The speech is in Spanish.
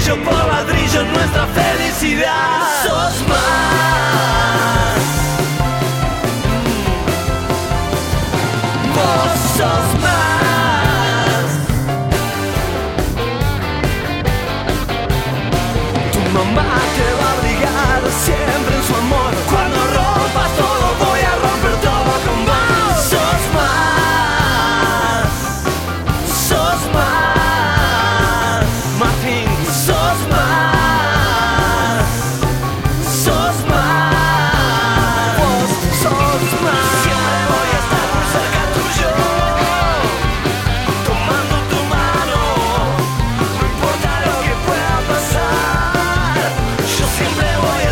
ladrillo por ladrillo nuestra felicidad. Sos más. Vos sos más. Tu mamá te va a abrigar siempre en su amor. Cuando rompas todo voy a romper todo con vos. Sos más. Sos más. Martín, sos más. Sos más. Vos sos más. Siempre voy a estar muy cerca tuyo, tomando tu mano. No importa lo que pueda pasar, yo siempre voy a